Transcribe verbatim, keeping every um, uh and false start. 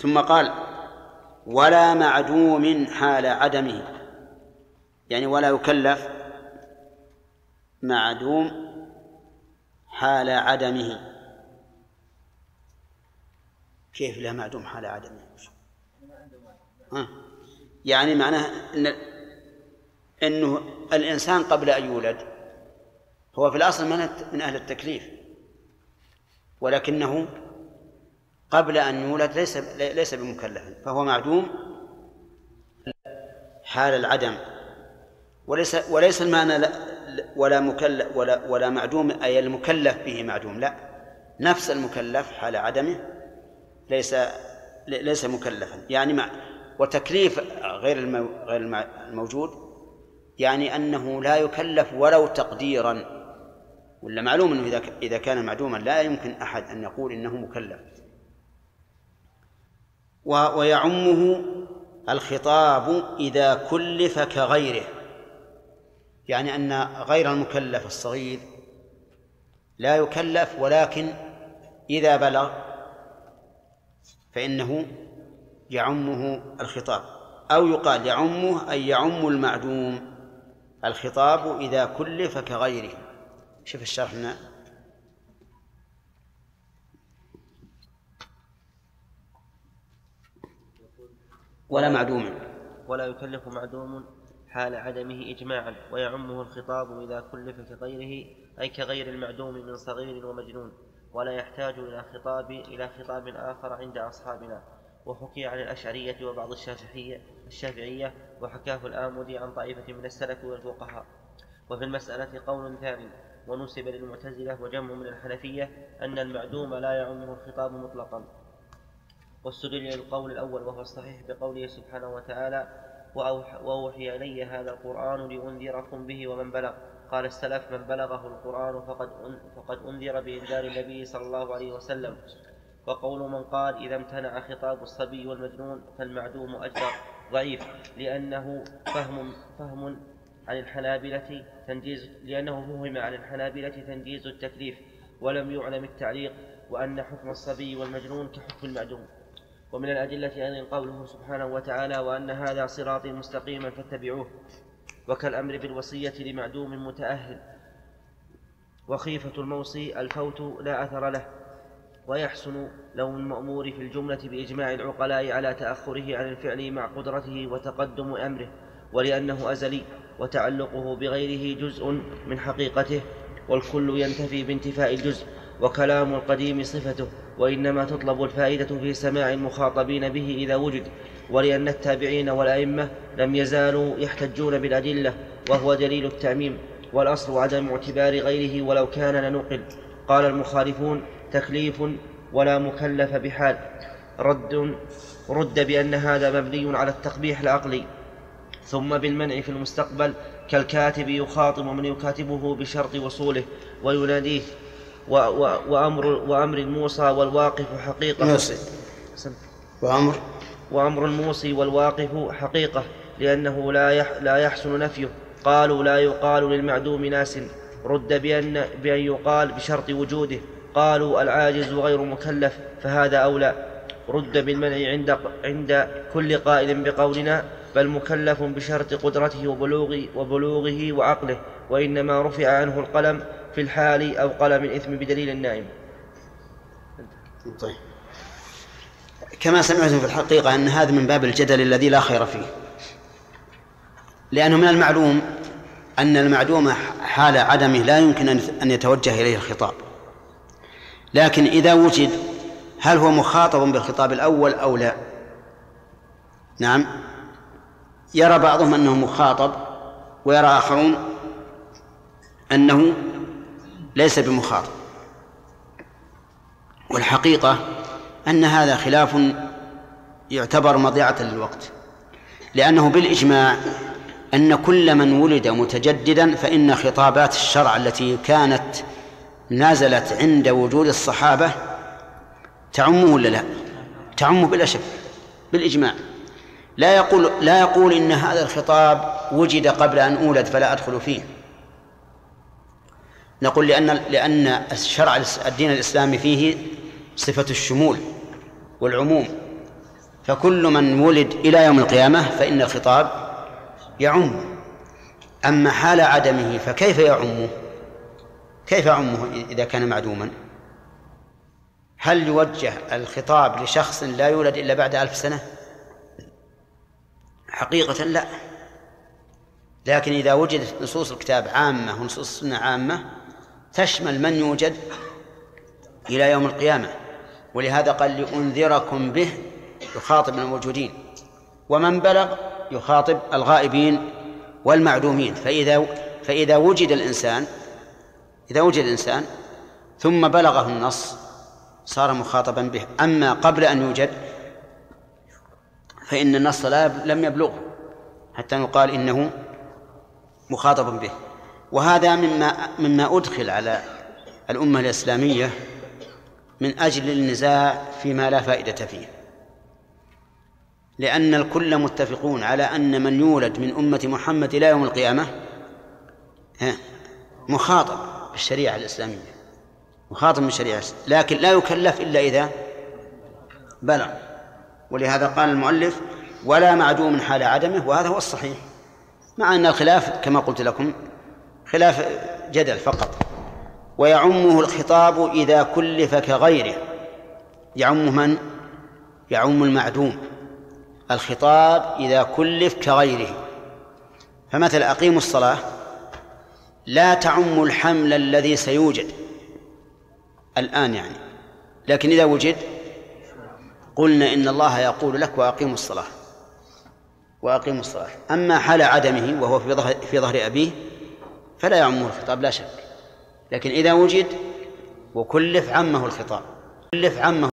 ثم قال ولا معدوم حال عدمه، يعني ولا يكلف معدوم حال عدمه. كيف لا معدوم حال عدمه؟ ها؟ يعني معناه إن أنه الإنسان قبل أن يولد هو في الأصل من أهل التكليف، ولكنه قبل أن يولد ليس ليس بمكلف، فهو معدوم حال العدم. وليس وليس المعنى ولا مكلف ولا ولا معدوم أي المكلف به معدوم، لا، نفس المكلف حال عدمه ليس ليس مكلفا. يعني مع وتكليف غير غير الموجود يعني أنه لا يكلف ولو تقديرا، ولا معلوم أنه إذا إذا كان معدوما لا يمكن أحد أن يقول إنه مكلف. ويعمه الخطاب إذا كلف كغيره، يعني أن غير المكلف الصغير لا يكلف، ولكن إذا بلغ فإنه يعمه الخطاب. أو يقال يعمه أي يعم المعدوم الخطاب إذا كلف كغيره. شوف الشرح هنا: ولا معدوم ولا يكلف معدوم حال عدمه إجماعا، ويعمه الخطاب إذا كلف كغيره أي كغير المعدوم من صغير ومجنون، ولا يحتاج إلى خطاب إلى خطاب آخر عند أصحابنا. وحكي عن الأشعرية وبعض الشافعية الشافعية وحكاه الآمدي عن طائفة من السلف والفقهاء. وفي المسألة قول ثاني ونسب للمعتزلة وجمع من الحنفية أن المعدوم لا يعمه الخطاب مطلقا. واستدل للقول الأول وهو الصحيح بقوله سبحانه وتعالى: وأوحي إلي هذا القرآن لأنذركم به ومن بلغ. قال السلف: من بلغه القرآن فقد فقد أنذر بإنذار النبي صلى الله عليه وسلم. وقول من قال إذا امتنع خطاب الصبي والمجنون فالمعدوم أجدر ضعيف، لأنه فهم فهم عن الحنابلة تنجيز لأنه فهم عن الحنابلة تنجيز التكليف ولم يعلم التعليق، وأن حكم الصبي والمجنون كحكم المعدوم. ومن الأدلة أيضا قوله سبحانه وتعالى: وأن هذا صراطي مستقيما فاتبعوه. وكالأمر بالوصية لمعدوم متأهل. وخيفة الموصي الفوت لا أثر له. ويحسن لوم المأمور في الجملة بإجماع العقلاء على تأخره عن الفعل مع قدرته وتقدم أمره، ولأنه أزلي وتعلقه بغيره جزء من حقيقته، والكل ينتفي بانتفاء الجزء. وكلام القديم صفته، وإنما تطلب الفائدة في سماع المخاطبين به إذا وجد. ولأن التابعين والأئمة لم يزالوا يحتجون بالأدلة، وهو دليل التعميم، والأصل عدم اعتبار غيره ولو كان لنقل. قال المخالفون: تكليف ولا مكلف بحال. رد رد بأن هذا مبني على التقبيح العقلي، ثم بالمنع في المستقبل، كالكاتب يخاطب من يكاتبه بشرط وصوله ويناديه. و و وأمر, وأمر الموصى والواقف حقيقة وأمر, وأمر الموصي والواقف حقيقة، لأنه لا, يح لا يحسن نفيه. قالوا: لا يقال للمعدوم ناس. رد بأن, بأن يقال بشرط وجوده. قالوا: العاجز غير مكلف، فهذا أولى. رد بالمنع عند, عند كل قائل بقولنا: بل مكلف بشرط قدرته وبلوغ وبلوغه وعقله، وإنما رفع عنه القلم في الحال أو قلم الإثم بدليل النائم. طيب. كما سمعتم في الحقيقة أن هذا من باب الجدل الذي لا خير فيه، لأنه من المعلوم أن المعدوم حال عدمه لا يمكن أن يتوجه إليه الخطاب، لكن إذا وجد هل هو مخاطب بالخطاب الأول أو لا؟ نعم، يرى بعضهم أنه مخاطب، ويرى آخرون أنه ليس بمخاطب. والحقيقة أن هذا خلاف يعتبر مضيعة للوقت، لأنه بالإجماع أن كل من ولد متجددا فإن خطابات الشرع التي كانت نزلت عند وجود الصحابة تعمه ولا لا؟ تعمه بلا شك بالإجماع. لا يقول لا يقول إن هذا الخطاب وجد قبل أن أولد فلا أدخل فيه. نقول لأن لأن الشرع الدين الإسلامي فيه صفة الشمول والعموم، فكل من ولد إلى يوم القيامة فإن الخطاب يعم. أما حال عدمه فكيف يعمه؟ كيف يعمه إذا كان معدوما؟ هل يوجه الخطاب لشخص لا يولد إلا بعد ألف سنة؟ حقيقة لا. لكن إذا وجدت نصوص الكتاب عامة ونصوص السنة عامة تشمل من يوجد إلى يوم القيامة. ولهذا قال لأنذركم به، يخاطب الموجودين، ومن بلغ يخاطب الغائبين والمعدومين. فإذا فإذا وجد الإنسان إذا وجد الإنسان ثم بلغه النص صار مخاطبا به. أما قبل أن يوجد فإن النص لم يبلغه حتى يقال إنه مخاطب به. وهذا مما مما أدخل على الأمة الإسلامية من أجل النزاع فيما لا فائدة فيه، لأن الكل متفقون على أن من يولد من أمة محمد إلى يوم القيامة مخاطب بالشريعة الإسلامية، مخاطب بالشريعة، لكن لا يكلف إلا إذا بلغ. ولهذا قال المؤلف ولا معدوم حال عدمه، وهذا هو الصحيح، مع أن الخلاف كما قلت لكم خلاف جدل فقط. ويعمه الخطاب إذا كلف كغيره. يعم من؟ يعم المعدوم الخطاب إذا كلف كغيره. فمثل أقيموا الصلاة لا تعم الحمل الذي سيوجد الآن يعني، لكن إذا وجد قلنا إن الله يقول لك وأقيموا الصلاة وأقيموا الصلاة. أما حال عدمه وهو في ظهر, في ظهر أبيه فلا يعمه الخطاب لا شك، لكن إذا وجد وكلف عمه الخطاب، كلف عمه